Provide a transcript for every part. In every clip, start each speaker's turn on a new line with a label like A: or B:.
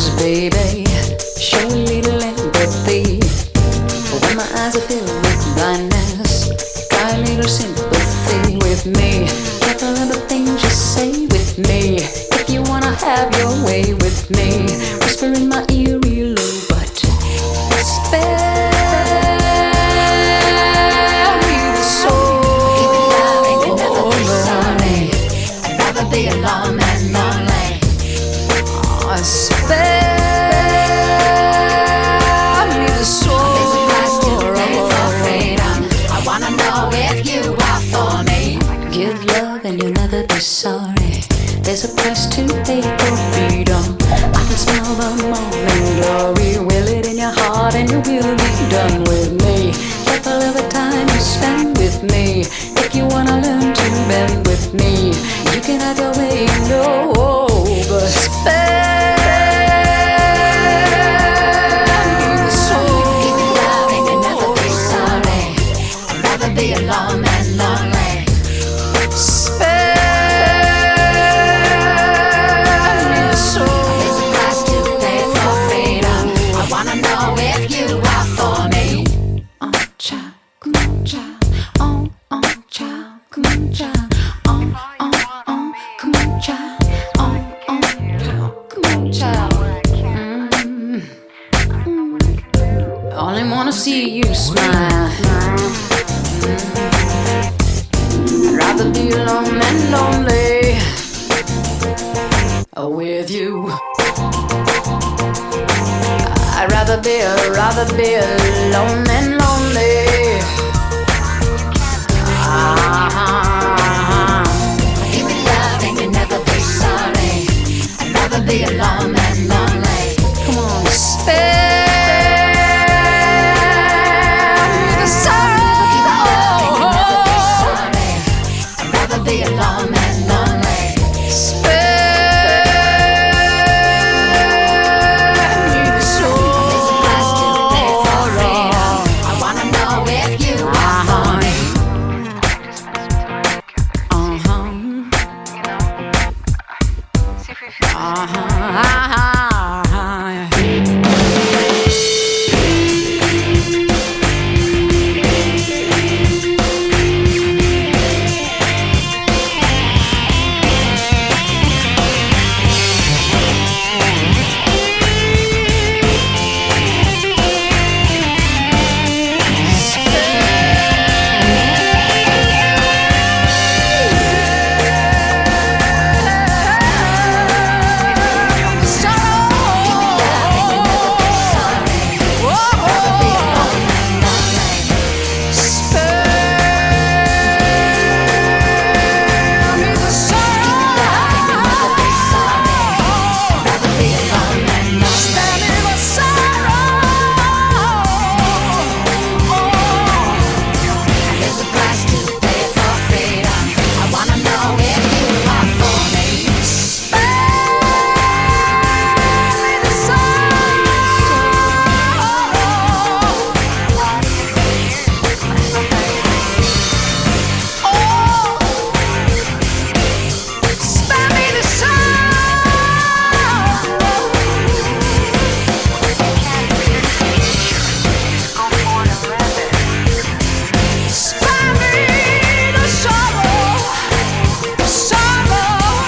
A: kindness, baby. Show a little empathy. When my eyes are filled with blindness, try a little sympathy with me. Careful of the things you say with me. If you wanna have your way with me, whisper in my ear real low, but spare me the soul.
B: Keep it loving, you never be sorry. I'd rather be alone than lonely.
A: Spare me the soul.
B: There's a price to pay for freedom. I wanna know if you are for me.
A: Give love and you'll never be sorry. There's a price to pay for freedom. I can smell the morning glory. Will it in your heart and you will be done with me. Careful of the time you spend with me. If you wanna learn to bend with me, you can have your way, no, but spare.
B: Be alone and lonely.
A: Spare me the soul.
B: There's a price to pay for freedom. I wanna know if you are for me.
A: Child, come on, child. Child, come on, child. Come on, child. Child, come on, child. Only wanna see you smile. I'd rather be alone and lonely with you. I'd rather be alone and lonely.
B: Give me love and you'll never be sorry. I'd rather be alone than lonely.
A: Come on, spare me the sorrow.
B: Be alone and lonely.
A: Spare me the soul.
B: There's a price to pay for freedom. I wanna know if you are for me.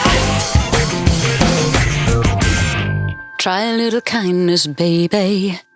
A: Try a little kindness, baby.